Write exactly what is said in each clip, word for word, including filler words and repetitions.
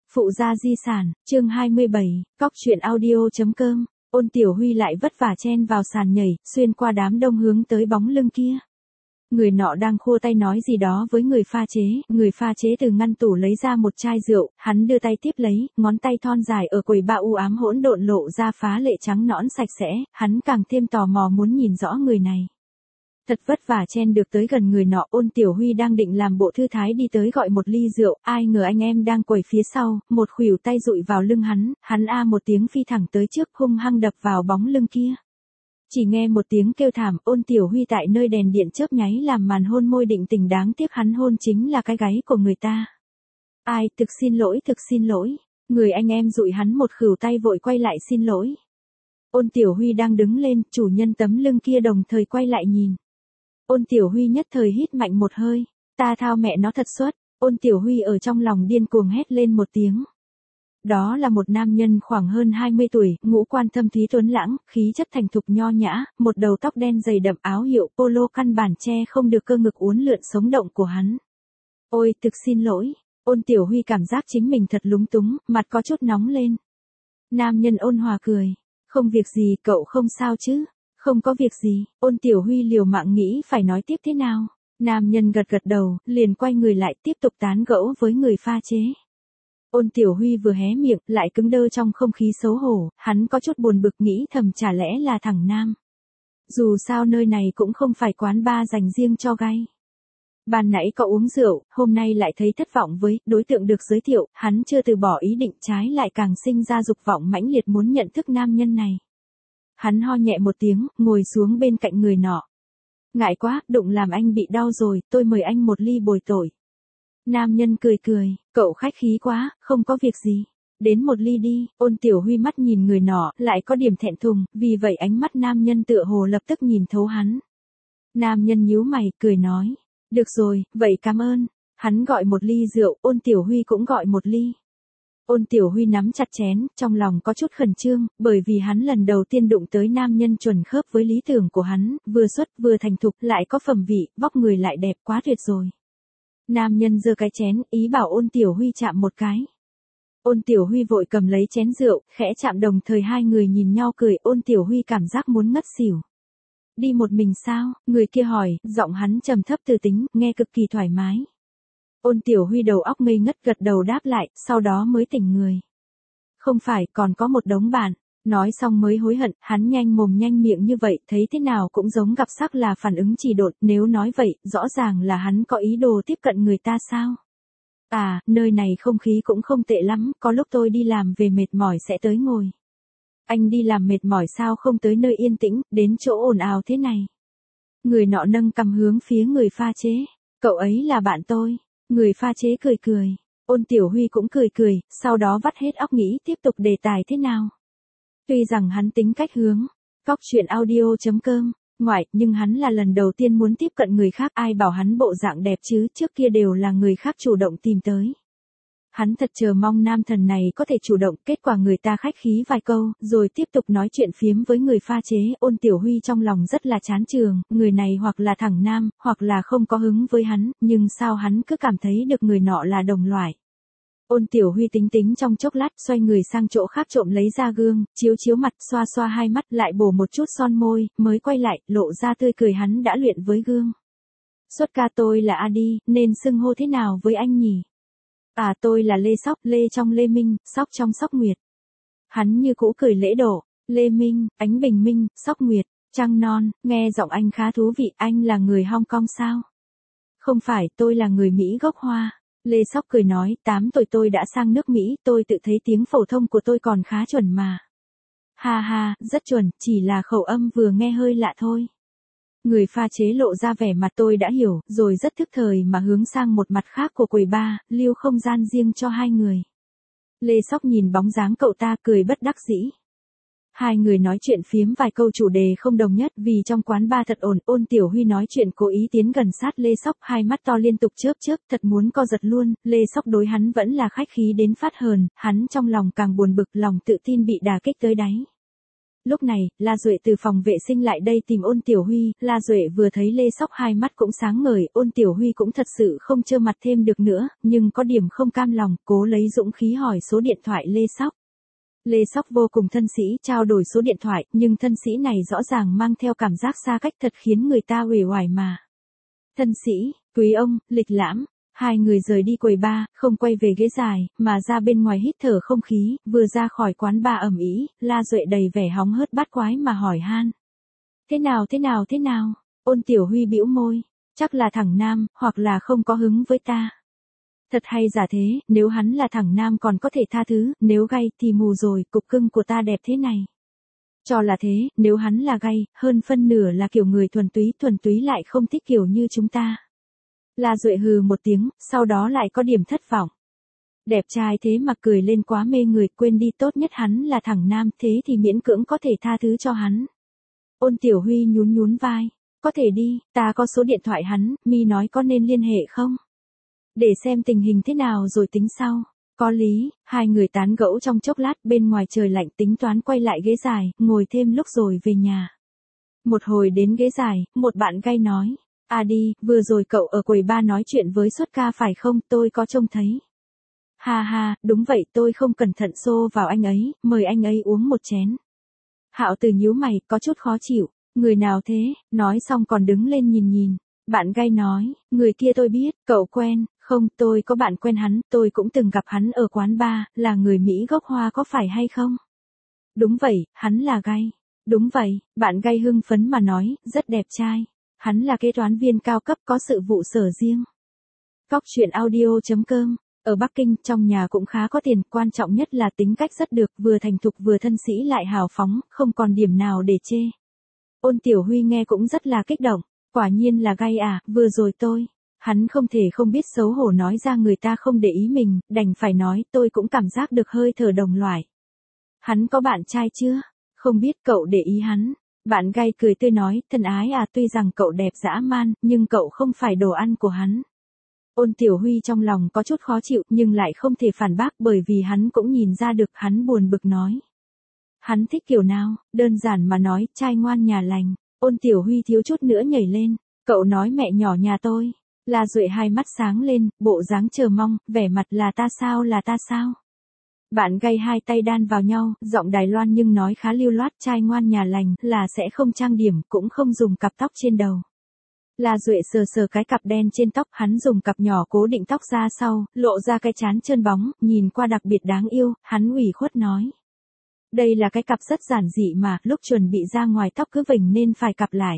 Phụ gia di sản, chương hai mươi bảy, cóc truyện audio.com, Ôn Tiểu Huy lại vất vả chen vào sàn nhảy, xuyên qua đám đông hướng tới bóng lưng kia. Người nọ đang khua tay nói gì đó với người pha chế, người pha chế từ ngăn tủ lấy ra một chai rượu, hắn đưa tay tiếp lấy, ngón tay thon dài ở quầy ba u ám hỗn độn lộ ra phá lệ trắng nõn sạch sẽ, hắn càng thêm tò mò muốn nhìn rõ người này. Thật vất vả chen được tới gần người nọ, Ôn Tiểu Huy đang định làm bộ thư thái đi tới gọi một ly rượu, ai ngờ anh em đang quẩy phía sau, một khuỷu tay dụi vào lưng hắn, hắn a một tiếng phi thẳng tới trước hung hăng đập vào bóng lưng kia. Chỉ nghe một tiếng kêu thảm, Ôn Tiểu Huy tại nơi đèn điện chớp nháy làm màn hôn môi định tình, đáng tiếc hắn hôn chính là cái gáy của người ta. Ai, thực xin lỗi, thực xin lỗi. Người anh em dụi hắn một khuỷu tay vội quay lại xin lỗi. Ôn Tiểu Huy đang đứng lên, chủ nhân tấm lưng kia đồng thời quay lại nhìn. Ôn Tiểu Huy nhất thời hít mạnh một hơi, ta thao mẹ nó thật xuất, Ôn Tiểu Huy ở trong lòng điên cuồng hét lên một tiếng. Đó là một nam nhân khoảng hơn hai mươi tuổi, ngũ quan thâm thúy tuấn lãng, khí chất thành thục nho nhã, một đầu tóc đen dày đậm, áo hiệu polo căn bản che không được cơ ngực uốn lượn sống động của hắn. Ôi, thực xin lỗi, Ôn Tiểu Huy cảm giác chính mình thật lúng túng, mặt có chút nóng lên. Nam nhân ôn hòa cười, không việc gì, cậu không sao chứ? Không có việc gì, Ôn Tiểu Huy liều mạng nghĩ phải nói tiếp thế nào. Nam nhân gật gật đầu, liền quay người lại tiếp tục tán gẫu với người pha chế. Ôn Tiểu Huy vừa hé miệng, lại cứng đơ trong không khí xấu hổ, hắn có chút buồn bực nghĩ thầm chả lẽ là thằng nam. Dù sao nơi này cũng không phải quán bar dành riêng cho gay. Ban nãy có uống rượu, hôm nay lại thấy thất vọng với đối tượng được giới thiệu, hắn chưa từ bỏ ý định, trái lại càng sinh ra dục vọng mãnh liệt muốn nhận thức nam nhân này. Hắn ho nhẹ một tiếng, ngồi xuống bên cạnh người nọ. Ngại quá, đụng làm anh bị đau rồi, tôi mời anh một ly bồi tội. Nam nhân cười cười, cậu khách khí quá, không có việc gì. Đến một ly đi, Ôn Tiểu Huy mắt nhìn người nọ, lại có điểm thẹn thùng, vì vậy ánh mắt nam nhân tựa hồ lập tức nhìn thấu hắn. Nam nhân nhíu mày, cười nói, được rồi, vậy cảm ơn. Hắn gọi một ly rượu, Ôn Tiểu Huy cũng gọi một ly. Ôn Tiểu Huy nắm chặt chén, trong lòng có chút khẩn trương, bởi vì hắn lần đầu tiên đụng tới nam nhân chuẩn khớp với lý tưởng của hắn, vừa xuất vừa thành thục, lại có phẩm vị, vóc người lại đẹp, quá tuyệt rồi. Nam nhân giơ cái chén, ý bảo Ôn Tiểu Huy chạm một cái. Ôn Tiểu Huy vội cầm lấy chén rượu, khẽ chạm, đồng thời hai người nhìn nhau cười, Ôn Tiểu Huy cảm giác muốn ngất xỉu. Đi một mình sao? Người kia hỏi, giọng hắn trầm thấp từ tính, nghe cực kỳ thoải mái. Ôn Tiểu Huy đầu óc ngây ngất gật đầu đáp lại, sau đó mới tỉnh người. Không phải, còn có một đống bạn. Nói xong mới hối hận, hắn nhanh mồm nhanh miệng như vậy, thấy thế nào cũng giống gặp sắc là phản ứng trì độn, nếu nói vậy, rõ ràng là hắn có ý đồ tiếp cận người ta sao? À, nơi này không khí cũng không tệ lắm, có lúc tôi đi làm về mệt mỏi sẽ tới ngồi. Anh đi làm mệt mỏi sao không tới nơi yên tĩnh, đến chỗ ồn ào thế này? Người nọ nâng cằm hướng phía người pha chế, cậu ấy là bạn tôi. Người pha chế cười cười, Ôn Tiểu Huy cũng cười cười, sau đó vắt hết óc nghĩ tiếp tục đề tài thế nào. Tuy rằng hắn tính cách hướng, cóc truyện audio.com, ngoại, nhưng hắn là lần đầu tiên muốn tiếp cận người khác, ai bảo hắn bộ dạng đẹp chứ, trước kia đều là người khác chủ động tìm tới. Hắn thật chờ mong nam thần này có thể chủ động, kết quả người ta khách khí vài câu, rồi tiếp tục nói chuyện phiếm với người pha chế. Ôn Tiểu Huy trong lòng rất là chán chường, người này hoặc là thẳng nam, hoặc là không có hứng với hắn, nhưng sao hắn cứ cảm thấy được người nọ là đồng loại. Ôn Tiểu Huy tính tính trong chốc lát, xoay người sang chỗ khác trộm lấy ra gương, chiếu chiếu mặt, xoa xoa hai mắt, lại bổ một chút son môi, mới quay lại, lộ ra tươi cười, hắn đã luyện với gương. Xuất ca tôi là Adi, nên xưng hô thế nào với anh nhỉ? À, tôi là Lê Sóc, Lê trong Lê Minh, Sóc trong Sóc Nguyệt. Hắn như cũ cười lễ độ, Lê Minh, Ánh Bình Minh, Sóc Nguyệt, Trăng Non, nghe giọng anh khá thú vị, anh là người Hong Kong sao? Không phải, tôi là người Mỹ gốc Hoa. Lê Sóc cười nói, tám tuổi tôi đã sang nước Mỹ, tôi tự thấy tiếng phổ thông của tôi còn khá chuẩn mà. Ha ha, rất chuẩn, chỉ là khẩu âm vừa nghe hơi lạ thôi. Người pha chế lộ ra vẻ mặt tôi đã hiểu, rồi rất thức thời mà hướng sang một mặt khác của quầy bar, lưu không gian riêng cho hai người. Lê Sóc nhìn bóng dáng cậu ta cười bất đắc dĩ. Hai người nói chuyện phiếm vài câu, chủ đề không đồng nhất, vì trong quán bar thật ồn. Ôn Tiểu Huy nói chuyện cố ý tiến gần sát Lê Sóc, hai mắt to liên tục chớp chớp, thật muốn co giật luôn. Lê Sóc đối hắn vẫn là khách khí đến phát hờn, hắn trong lòng càng buồn bực, lòng tự tin bị đả kích tới đáy. Lúc này, La Duệ từ phòng vệ sinh lại đây tìm Ôn Tiểu Huy, La Duệ vừa thấy Lê Sóc hai mắt cũng sáng ngời, Ôn Tiểu Huy cũng thật sự không trơ mặt thêm được nữa, nhưng có điểm không cam lòng, cố lấy dũng khí hỏi số điện thoại Lê Sóc. Lê Sóc vô cùng thân sĩ trao đổi số điện thoại, nhưng thân sĩ này rõ ràng mang theo cảm giác xa cách thật khiến người ta uể oải mà. Thân sĩ, quý ông, lịch lãm. Hai người rời đi quầy bar, không quay về ghế dài, mà ra bên ngoài hít thở không khí, vừa ra khỏi quán bar ầm ĩ, La Duệ đầy vẻ hóng hớt bát quái mà hỏi han. Thế nào thế nào thế nào? Ôn Tiểu Huy bĩu môi, chắc là thằng nam, hoặc là không có hứng với ta. Thật hay giả thế, nếu hắn là thằng nam còn có thể tha thứ, nếu gay thì mù rồi, cục cưng của ta đẹp thế này. Cho là thế, nếu hắn là gay, hơn phân nửa là kiểu người thuần túy, thuần túy lại không thích kiểu như chúng ta. La Duệ hừ một tiếng, sau đó lại có điểm thất vọng. Đẹp trai thế mà cười lên quá mê người, quên đi tốt nhất hắn là thằng nam, thế thì miễn cưỡng có thể tha thứ cho hắn. Ôn Tiểu Huy nhún nhún vai, có thể đi, ta có số điện thoại hắn, mi nói có nên liên hệ không? Để xem tình hình thế nào rồi tính sau. Có lý, hai người tán gẫu trong chốc lát, bên ngoài trời lạnh tính toán quay lại ghế dài, ngồi thêm lúc rồi về nhà. Một hồi đến ghế dài, một bạn gay nói. À đi, vừa rồi cậu ở quầy bar nói chuyện với Xuất Ca phải không, tôi có trông thấy. Ha ha, đúng vậy, tôi không cẩn thận xô vào anh ấy, mời anh ấy uống một chén. Hạo Từ nhíu mày, có chút khó chịu, người nào thế, nói xong còn đứng lên nhìn nhìn. Bạn gay nói, người kia tôi biết, cậu quen, không, tôi có bạn quen hắn, tôi cũng từng gặp hắn ở quán bar, là người Mỹ gốc Hoa có phải hay không? Đúng vậy, hắn là gay. Đúng vậy, bạn gay hưng phấn mà nói, rất đẹp trai. Hắn là kế toán viên cao cấp có sự vụ sở riêng. Cóc truyện audio chấm com. Ở Bắc Kinh, trong nhà cũng khá có tiền, quan trọng nhất là tính cách rất được, vừa thành thục vừa thân sĩ lại hào phóng, không còn điểm nào để chê. Ôn Tiểu Huy nghe cũng rất là kích động, quả nhiên là gay à, vừa rồi tôi. Hắn không thể không biết xấu hổ nói ra người ta không để ý mình, đành phải nói tôi cũng cảm giác được hơi thở đồng loại. Hắn có bạn trai chưa? Không biết cậu để ý hắn. Bạn gay cười tươi nói, thân ái à, tuy rằng cậu đẹp dã man, nhưng cậu không phải đồ ăn của hắn. Ôn Tiểu Huy trong lòng có chút khó chịu, nhưng lại không thể phản bác bởi vì hắn cũng nhìn ra được, hắn buồn bực nói. Hắn thích kiểu nào, đơn giản mà nói, trai ngoan nhà lành. Ôn Tiểu Huy thiếu chút nữa nhảy lên, cậu nói mẹ nhỏ nhà tôi. La Duệ hai mắt sáng lên, bộ dáng chờ mong, vẻ mặt là ta sao là ta sao. Bạn gay hai tay đan vào nhau, giọng Đài Loan nhưng nói khá lưu loát, trai ngoan nhà lành, là sẽ không trang điểm, cũng không dùng cặp tóc trên đầu. La Duệ sờ sờ cái cặp đen trên tóc, hắn dùng cặp nhỏ cố định tóc ra sau, lộ ra cái trán trơn bóng, nhìn qua đặc biệt đáng yêu, hắn ủy khuất nói. Đây là cái cặp rất giản dị mà, lúc chuẩn bị ra ngoài tóc cứ vểnh nên phải cặp lại.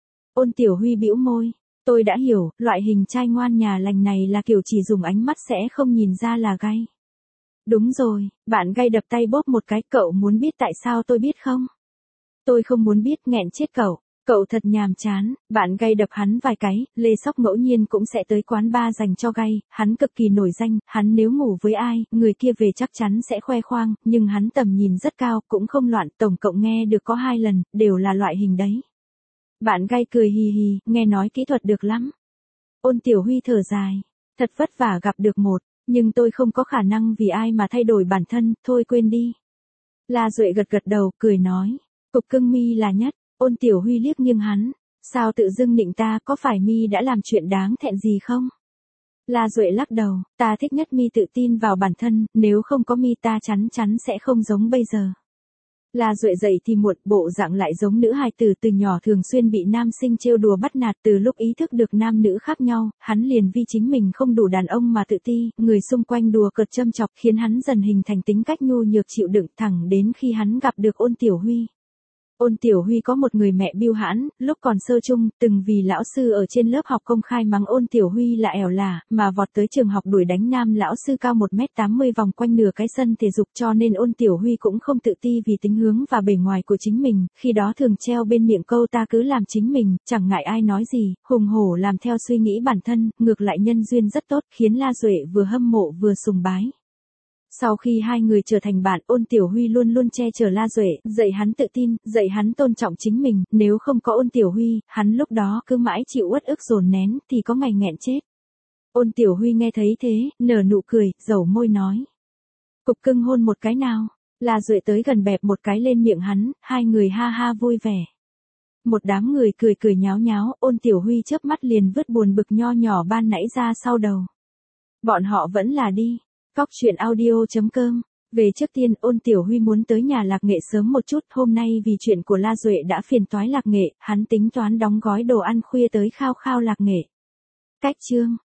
Ôn Tiểu Huy bĩu môi. Tôi đã hiểu, loại hình trai ngoan nhà lành này là kiểu chỉ dùng ánh mắt sẽ không nhìn ra là gay. Đúng rồi, bạn gay đập tay bóp một cái, cậu muốn biết tại sao tôi biết không? Tôi không muốn biết, nghẹn chết cậu, cậu thật nhàm chán, bạn gay đập hắn vài cái, Lê Sóc ngẫu nhiên cũng sẽ tới quán bar dành cho gay, hắn cực kỳ nổi danh, hắn nếu ngủ với ai, người kia về chắc chắn sẽ khoe khoang, nhưng hắn tầm nhìn rất cao, cũng không loạn, tổng cộng nghe được có hai lần, đều là loại hình đấy. Bạn gay cười hì hì, nghe nói kỹ thuật được lắm. Ôn Tiểu Huy thở dài, thật vất vả gặp được một, nhưng tôi không có khả năng vì ai mà thay đổi bản thân, thôi quên đi. La Duệ gật gật đầu, cười nói, cục cưng mi là nhất. Ôn Tiểu Huy liếc nghiêng hắn, sao tự dưng nịnh ta, có phải mi đã làm chuyện đáng thẹn gì không? La Duệ lắc đầu, ta thích nhất mi tự tin vào bản thân, nếu không có mi ta chắn chắn sẽ không giống bây giờ. La Duệ dậy thì muộn, bộ dạng lại giống nữ hài tử, từ nhỏ thường xuyên bị nam sinh trêu đùa bắt nạt, từ lúc ý thức được nam nữ khác nhau, hắn liền vì chính mình không đủ đàn ông mà tự ti, người xung quanh đùa cợt châm chọc khiến hắn dần hình thành tính cách nhu nhược chịu đựng, thẳng đến khi hắn gặp được Ôn Tiểu Huy. Ôn Tiểu Huy có một người mẹ bưu hãn, lúc còn sơ chung, từng vì lão sư ở trên lớp học công khai mắng Ôn Tiểu Huy là ẻo lả, mà vọt tới trường học đuổi đánh nam lão sư cao một mét tám mươi vòng quanh nửa cái sân thể dục, cho nên Ôn Tiểu Huy cũng không tự ti vì tính hướng và bề ngoài của chính mình, khi đó thường treo bên miệng câu ta cứ làm chính mình, chẳng ngại ai nói gì, hùng hổ làm theo suy nghĩ bản thân, ngược lại nhân duyên rất tốt, khiến La Duệ vừa hâm mộ vừa sùng bái. Sau khi hai người trở thành bạn, Ôn Tiểu Huy luôn luôn che chở La Duệ, dạy hắn tự tin, dạy hắn tôn trọng chính mình, nếu không có Ôn Tiểu Huy, hắn lúc đó cứ mãi chịu uất ức dồn nén, thì có ngày nghẹn chết. Ôn Tiểu Huy nghe thấy thế, nở nụ cười, dẩu môi nói. Cục cưng hôn một cái nào. La Duệ tới gần bẹp một cái lên miệng hắn, hai người ha ha vui vẻ. Một đám người cười cười nháo nháo, Ôn Tiểu Huy chớp mắt liền vứt buồn bực nho nhỏ ban nãy ra sau đầu. Bọn họ vẫn là đi. Cóc truyện audio chấm com. Về trước tiên Ôn Tiểu Huy muốn tới nhà Lạc Nghệ sớm một chút, hôm nay vì chuyện của La Duệ đã phiền toái Lạc Nghệ, hắn tính toán đóng gói đồ ăn khuya tới khao khao Lạc Nghệ. Cách chương